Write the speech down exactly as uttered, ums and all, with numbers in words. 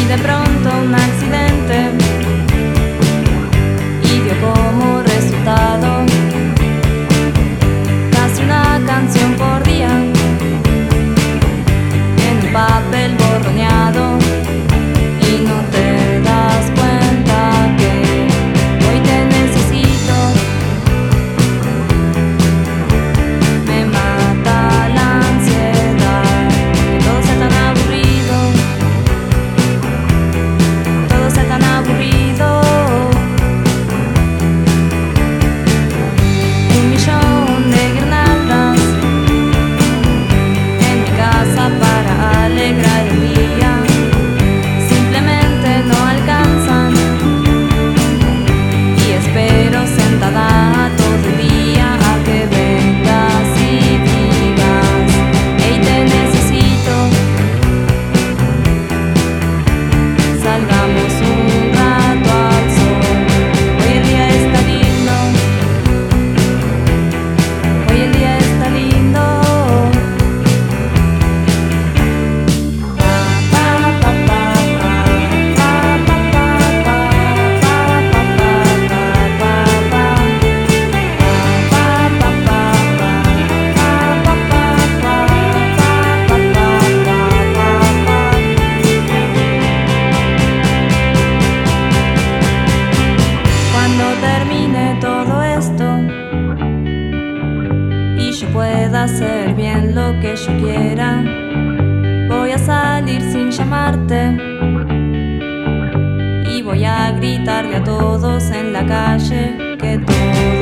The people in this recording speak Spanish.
de pronto un accidente y dio como resultado casi una canción por día en un papel borroneado. Y no te das cuenta que hoy te necesito. Me mata la ansiedad, que todo sea tan aburrido, todo sea tan aburrido. Un millón de guirnaldas en mi casa para alegrar el día simplemente no alcanzan, y espero sentada todo el día a que vengas y digas: hey, te necesito. Salgamos un rato al sol, hoy el día está lindo, hoy el día está lindo. Cuando termine todo esto y yo pueda hacer bien lo que yo quiera, voy a salir sin llamarte y voy a gritarle a todos en la calle que todo